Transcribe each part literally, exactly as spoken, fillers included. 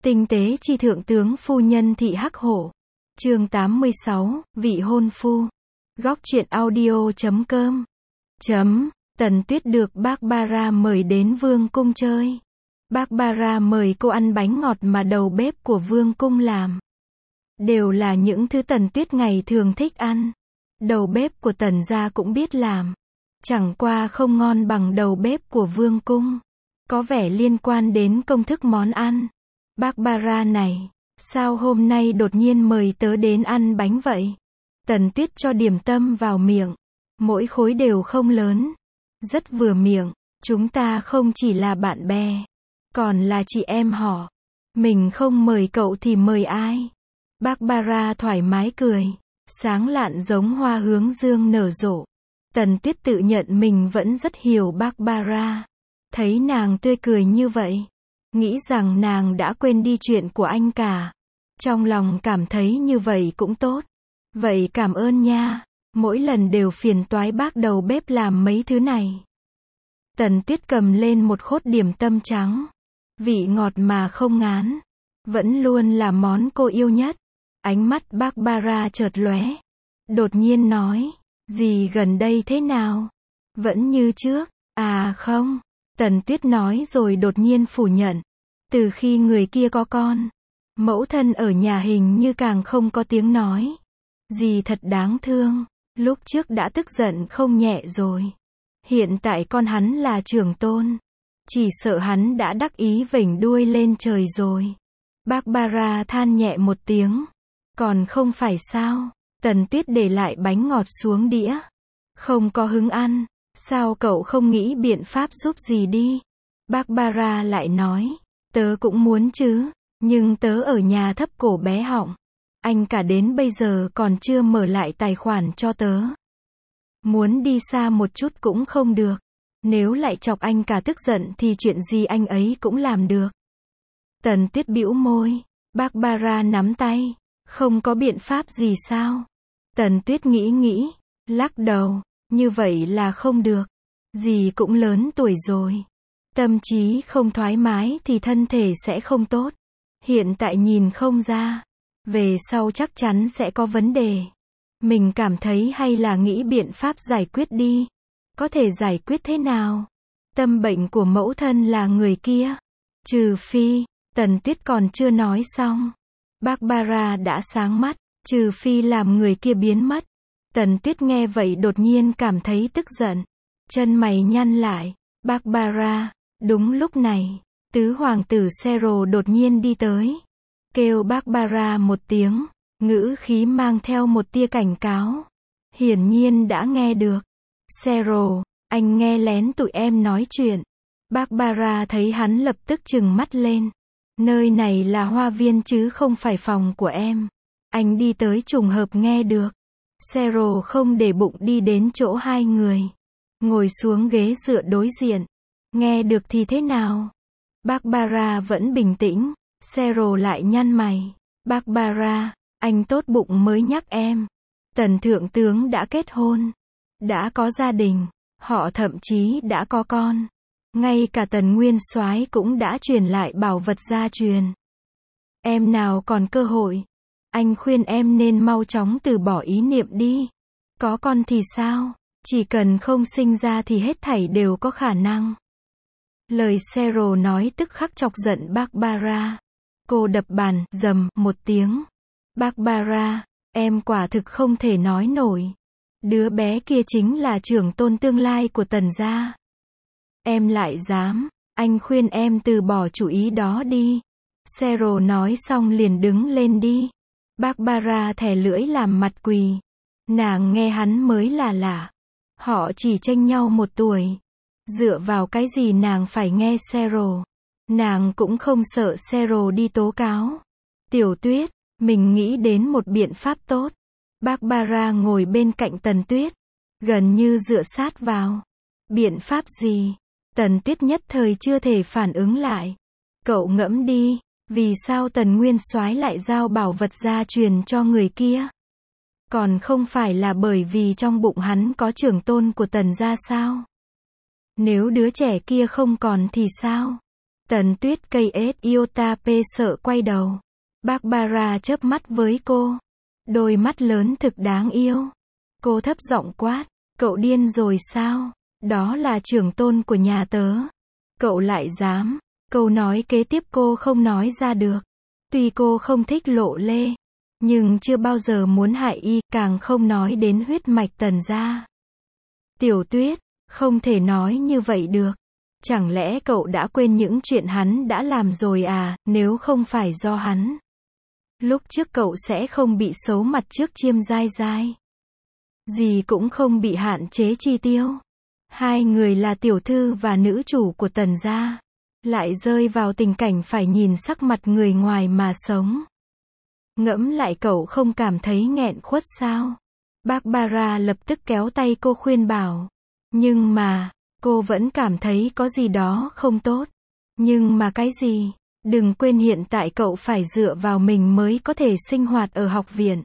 Tinh tế chi thượng tướng phu nhân thị hắc hổ. Chương tám mươi sáu, vị hôn phu. Góc truyện audio chấm com. Chấm, Tần Tuyết được Barbara mời đến vương cung chơi. Barbara mời cô ăn bánh ngọt mà đầu bếp của vương cung làm. Đều là những thứ Tần Tuyết ngày thường thích ăn. Đầu bếp của Tần gia cũng biết làm. Chẳng qua không ngon bằng đầu bếp của vương cung. Có vẻ liên quan đến công thức món ăn. Barbara này, sao hôm nay đột nhiên mời tớ đến ăn bánh vậy? Tần Tuyết cho điểm tâm vào miệng. Mỗi khối đều không lớn. Rất vừa miệng. Chúng ta không chỉ là bạn bè, còn là chị em họ. Mình không mời cậu thì mời ai? Barbara thoải mái cười. Sáng lạn giống hoa hướng dương nở rộ. Tần Tuyết tự nhận mình vẫn rất hiểu Barbara. Thấy nàng tươi cười như vậy, nghĩ rằng nàng đã quên đi chuyện của anh cả. Trong lòng cảm thấy như vậy cũng tốt. Vậy cảm ơn nha. Mỗi lần đều phiền toái bác đầu bếp làm mấy thứ này. Tần Tuyết cầm lên một khốt điểm tâm trắng. Vị ngọt mà không ngán. Vẫn luôn là món cô yêu nhất. Ánh mắt Barbara chợt lóe. Đột nhiên nói, dì gần đây thế nào? Vẫn như trước. À không. Tần Tuyết nói rồi đột nhiên phủ nhận. Từ khi người kia có con, mẫu thân ở nhà hình như càng không có tiếng nói. Dì thật đáng thương. Lúc trước đã tức giận không nhẹ rồi. Hiện tại con hắn là trưởng tôn. Chỉ sợ hắn đã đắc ý vểnh đuôi lên trời rồi. Barbara than nhẹ một tiếng. Còn không phải sao? Tần Tuyết để lại bánh ngọt xuống đĩa. Không có hứng ăn. Sao cậu không nghĩ biện pháp giúp gì đi? Barbara lại nói. Tớ cũng muốn chứ. Nhưng tớ ở nhà thấp cổ bé họng. Anh cả đến bây giờ còn chưa mở lại tài khoản cho tớ. Muốn đi xa một chút cũng không được. Nếu lại chọc anh cả tức giận thì chuyện gì anh ấy cũng làm được. Tần Tuyết bĩu môi. Barbara nắm tay. Không có biện pháp gì sao? Tần Tuyết nghĩ nghĩ. Lắc đầu. Như vậy là không được. Dì cũng lớn tuổi rồi. Tâm trí không thoải mái thì thân thể sẽ không tốt. Hiện tại nhìn không ra. Về sau chắc chắn sẽ có vấn đề. Mình cảm thấy hay là nghĩ biện pháp giải quyết đi. Có thể giải quyết thế nào? Tâm bệnh của mẫu thân là người kia. Trừ phi, Tần Tuyết còn chưa nói xong. Barbara đã sáng mắt. Trừ phi làm người kia biến mất. Tần Tuyết nghe vậy đột nhiên cảm thấy tức giận. Chân mày nhăn lại. Barbara, đúng lúc này, tứ hoàng tử Cero đột nhiên đi tới. Kêu Barbara một tiếng, ngữ khí mang theo một tia cảnh cáo. Hiển nhiên đã nghe được. Cero, anh nghe lén tụi em nói chuyện. Barbara thấy hắn lập tức trừng mắt lên. Nơi này là hoa viên chứ không phải phòng của em. Anh đi tới trùng hợp nghe được. Cero không để bụng đi đến chỗ hai người. Ngồi xuống ghế dựa đối diện. Nghe được thì thế nào? Barbara vẫn bình tĩnh. Cero lại nhăn mày. Barbara, anh tốt bụng mới nhắc em. Tần thượng tướng đã kết hôn. Đã có gia đình. Họ thậm chí đã có con. Ngay cả Tần Nguyên Soái cũng đã truyền lại bảo vật gia truyền. Em nào còn cơ hội. Anh khuyên em nên mau chóng từ bỏ ý niệm đi. Có con thì sao? Chỉ cần không sinh ra thì hết thảy đều có khả năng. Lời Cero nói tức khắc chọc giận Barbara. Cô đập bàn, rầm, một tiếng. Barbara, em quả thực không thể nói nổi. Đứa bé kia chính là trưởng tôn tương lai của Tần gia. Em lại dám, anh khuyên em từ bỏ chủ ý đó đi. Cero nói xong liền đứng lên đi. Barbara thè lưỡi làm mặt quỳ. Nàng nghe hắn mới là lạ. Họ chỉ chênh nhau một tuổi. Dựa vào cái gì nàng phải nghe Cero? Nàng cũng không sợ Cero đi tố cáo. Tiểu Tuyết, mình nghĩ đến một biện pháp tốt. Barbara ngồi bên cạnh Tần Tuyết. Gần như dựa sát vào. Biện pháp gì? Tần Tuyết nhất thời chưa thể phản ứng lại. Cậu ngẫm đi. Vì sao Tần Nguyên Soái lại giao bảo vật gia truyền cho người kia? Còn không phải là bởi vì trong bụng hắn có trưởng tôn của Tần gia sao? Nếu đứa trẻ kia không còn thì sao? Tần Tuyết cây ết iota p sợ quay đầu. Barbara chớp mắt với cô. Đôi mắt lớn thực đáng yêu. Cô thấp giọng quát. Cậu điên rồi sao? Đó là trưởng tôn của nhà tớ. Cậu lại dám. Câu nói kế tiếp cô không nói ra được. Tuy cô không thích Lộ Lê, nhưng chưa bao giờ muốn hại y, càng không nói đến huyết mạch Tần gia. Tiểu Tuyết, không thể nói như vậy được. Chẳng lẽ cậu đã quên những chuyện hắn đã làm rồi à, nếu không phải do hắn. Lúc trước cậu sẽ không bị xấu mặt trước Chiêm Giai Giai. Gì cũng không bị hạn chế chi tiêu. Hai người là tiểu thư và nữ chủ của Tần gia, lại rơi vào tình cảnh phải nhìn sắc mặt người ngoài mà sống. Ngẫm lại cậu không cảm thấy nghẹn khuất sao? Barbara lập tức kéo tay cô khuyên bảo. Nhưng mà, cô vẫn cảm thấy có gì đó không tốt. Nhưng mà cái gì? Đừng quên hiện tại cậu phải dựa vào mình mới có thể sinh hoạt ở học viện.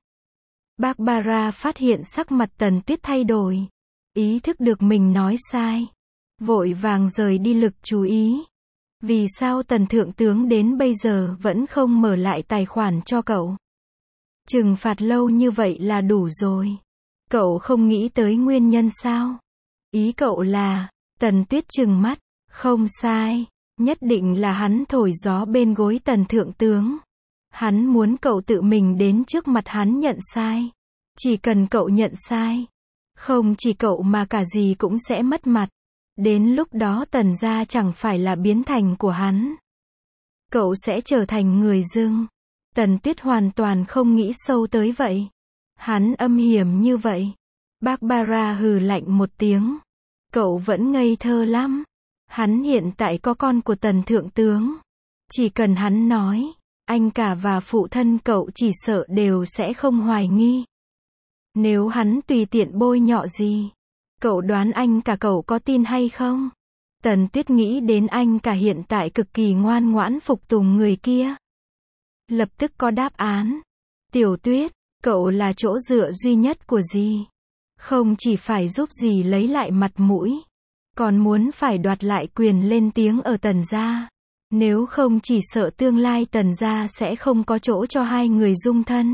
Barbara phát hiện sắc mặt Tần Tuyết thay đổi. Ý thức được mình nói sai. Vội vàng rời đi lực chú ý. Vì sao Tần Thượng Tướng đến bây giờ vẫn không mở lại tài khoản cho cậu? Trừng phạt lâu như vậy là đủ rồi. Cậu không nghĩ tới nguyên nhân sao? Ý cậu là, Tần Tuyết trừng mắt, không sai, nhất định là hắn thổi gió bên gối Tần Thượng Tướng. Hắn muốn cậu tự mình đến trước mặt hắn nhận sai. Chỉ cần cậu nhận sai, không chỉ cậu mà cả gì cũng sẽ mất mặt. Đến lúc đó Tần gia chẳng phải là biến thành của hắn. Cậu sẽ trở thành người dưng. Tần Tuyết hoàn toàn không nghĩ sâu tới vậy. Hắn âm hiểm như vậy. Barbara hừ lạnh một tiếng. Cậu vẫn ngây thơ lắm. Hắn hiện tại có con của Tần Thượng Tướng. Chỉ cần hắn nói, anh cả và phụ thân cậu chỉ sợ đều sẽ không hoài nghi. Nếu hắn tùy tiện bôi nhọ gì, cậu đoán anh cả cậu có tin hay không? Tần Tuyết nghĩ đến anh cả hiện tại cực kỳ ngoan ngoãn phục tùng người kia. Lập tức có đáp án. Tiểu Tuyết, cậu là chỗ dựa duy nhất của dì. Không chỉ phải giúp dì lấy lại mặt mũi, còn muốn phải đoạt lại quyền lên tiếng ở Tần gia. Nếu không chỉ sợ tương lai Tần gia sẽ không có chỗ cho hai người dung thân.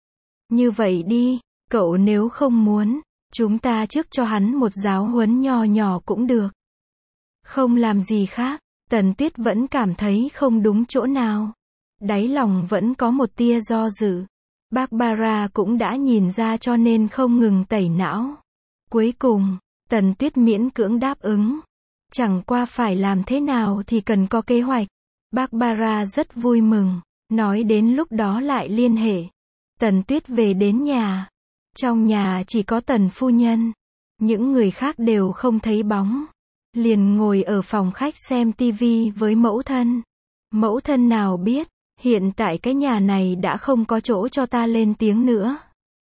Như vậy đi, cậu nếu không muốn, chúng ta trước cho hắn một giáo huấn nho nhỏ cũng được. Không làm gì khác, Tần Tuyết vẫn cảm thấy không đúng chỗ nào. Đáy lòng vẫn có một tia do dự. Barbara cũng đã nhìn ra cho nên không ngừng tẩy não. Cuối cùng, Tần Tuyết miễn cưỡng đáp ứng. Chẳng qua phải làm thế nào thì cần có kế hoạch. Barbara rất vui mừng, nói đến lúc đó lại liên hệ. Tần Tuyết về đến nhà. Trong nhà chỉ có Tần phu nhân. Những người khác đều không thấy bóng. Liền ngồi ở phòng khách xem tivi với mẫu thân. Mẫu thân nào biết, hiện tại cái nhà này đã không có chỗ cho ta lên tiếng nữa.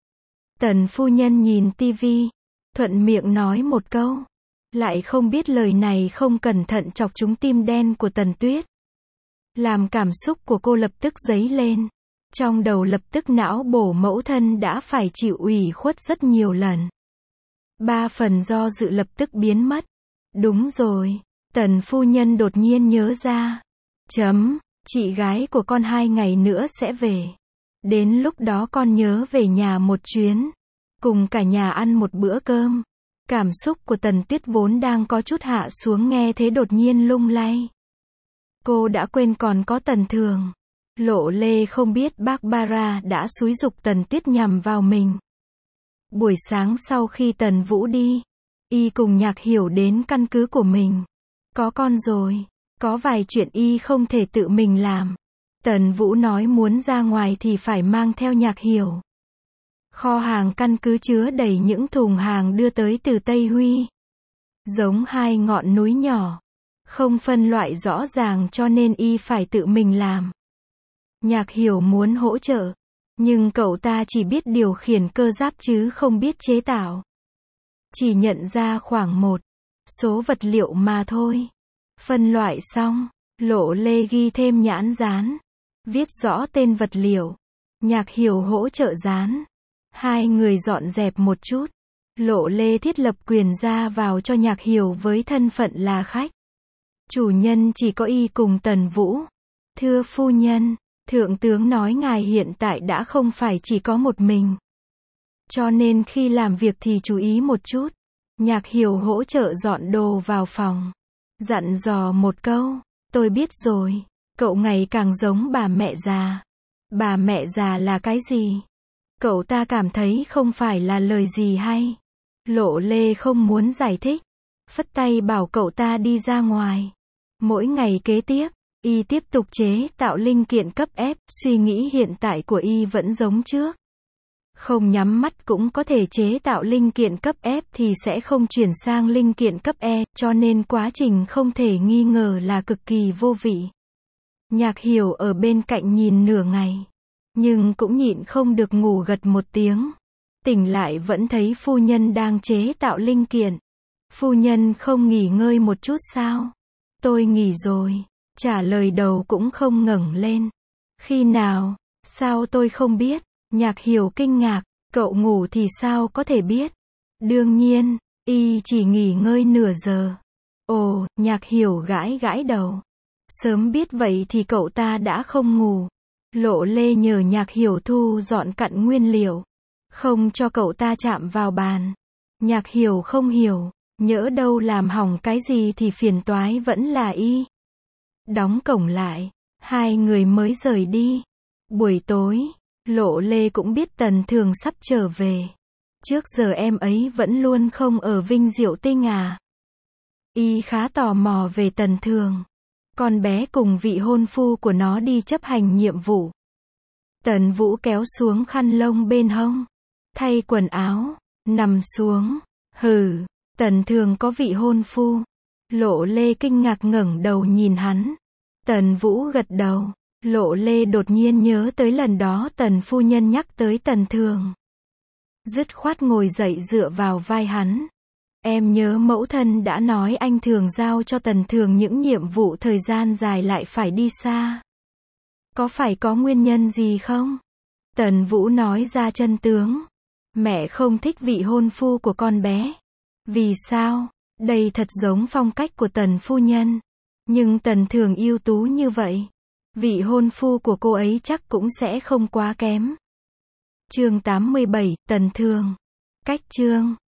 Tần phu nhân nhìn tivi, thuận miệng nói một câu. Lại không biết lời này không cẩn thận chọc trúng tim đen của Tần Tuyết. Làm cảm xúc của cô lập tức dấy lên. Trong đầu lập tức não bổ mẫu thân đã phải chịu ủy khuất rất nhiều lần. Ba phần do dự lập tức biến mất. Đúng rồi, Tần phu nhân đột nhiên nhớ ra. Chấm, chị gái của con hai ngày nữa sẽ về. Đến lúc đó con nhớ về nhà một chuyến. Cùng cả nhà ăn một bữa cơm. Cảm xúc của Tần Tuyết vốn đang có chút hạ xuống nghe thế đột nhiên lung lay. Cô đã quên còn có Tần Thường. Lộ Lê không biết Barbara đã xúi giục Tần Tuyết nhằm vào mình. Buổi sáng sau khi Tần Vũ đi, y cùng Nhạc Hiểu đến căn cứ của mình. Có con rồi, có vài chuyện y không thể tự mình làm. Tần Vũ nói muốn ra ngoài thì phải mang theo Nhạc Hiểu. Kho hàng căn cứ chứa đầy những thùng hàng đưa tới từ Tây Huy. Giống hai ngọn núi nhỏ. Không phân loại rõ ràng cho nên y phải tự mình làm. Nhạc Hiểu muốn hỗ trợ. Nhưng cậu ta chỉ biết điều khiển cơ giáp chứ không biết chế tạo. Chỉ nhận ra khoảng một số vật liệu mà thôi. Phân loại xong, Lộ Lê ghi thêm nhãn dán. Viết rõ tên vật liệu. Nhạc Hiểu hỗ trợ dán. Hai người dọn dẹp một chút. Lộ Lê thiết lập quyền ra vào cho Nhạc Hiểu với thân phận là khách. Chủ nhân chỉ có y cùng Tần Vũ. Thưa phu nhân, thượng tướng nói ngài hiện tại đã không phải chỉ có một mình. Cho nên khi làm việc thì chú ý một chút. Nhạc Hiểu hỗ trợ dọn đồ vào phòng. Dặn dò một câu, tôi biết rồi, cậu ngày càng giống bà mẹ già. Bà mẹ già là cái gì? Cậu ta cảm thấy không phải là lời gì hay. Lộ Lê không muốn giải thích. Phất tay bảo cậu ta đi ra ngoài. Mỗi ngày kế tiếp, y tiếp tục chế tạo linh kiện cấp F, suy nghĩ hiện tại của y vẫn giống trước. Không nhắm mắt cũng có thể chế tạo linh kiện cấp F thì sẽ không chuyển sang linh kiện cấp E, cho nên quá trình không thể nghi ngờ là cực kỳ vô vị. Nhạc Hiểu ở bên cạnh nhìn nửa ngày, nhưng cũng nhịn không được ngủ gật một tiếng. Tỉnh lại vẫn thấy phu nhân đang chế tạo linh kiện. Phu nhân không nghỉ ngơi một chút sao? Tôi nghỉ rồi. Trả lời đầu cũng không ngẩng lên. Khi nào? Sao tôi không biết? Nhạc Hiểu kinh ngạc, cậu ngủ thì sao có thể biết? Đương nhiên, y chỉ nghỉ ngơi nửa giờ. Ồ, Nhạc Hiểu gãi gãi đầu. Sớm biết vậy thì cậu ta đã không ngủ. Lộ Lê nhờ Nhạc Hiểu thu dọn cặn nguyên liệu, không cho cậu ta chạm vào bàn. Nhạc Hiểu không hiểu, nhỡ đâu làm hỏng cái gì thì phiền toái vẫn là y. Đóng cổng lại, hai người mới rời đi. Buổi tối, Lộ Lê cũng biết Tần Thường sắp trở về. Trước giờ em ấy vẫn luôn không ở Vinh Diệu Tinh à? Y khá tò mò về Tần Thường. Con bé cùng vị hôn phu của nó đi chấp hành nhiệm vụ. Tần Vũ kéo xuống khăn lông bên hông, thay quần áo, nằm xuống. Hừ, Tần Thường có vị hôn phu. Lộ Lê kinh ngạc ngẩng đầu nhìn hắn. Tần Vũ gật đầu. Lộ Lê đột nhiên nhớ tới lần đó Tần phu nhân nhắc tới Tần Thường. Dứt khoát ngồi dậy dựa vào vai hắn. Em nhớ mẫu thân đã nói anh thường giao cho Tần Thường những nhiệm vụ thời gian dài lại phải đi xa. Có phải có nguyên nhân gì không? Tần Vũ nói ra chân tướng. Mẹ không thích vị hôn phu của con bé. Vì sao? Đây thật giống phong cách của Tần phu nhân. Nhưng Tần Thường ưu tú như vậy, vị hôn phu của cô ấy chắc cũng sẽ không quá kém. Chương tám mươi bảy, Tần Thường. Cách chương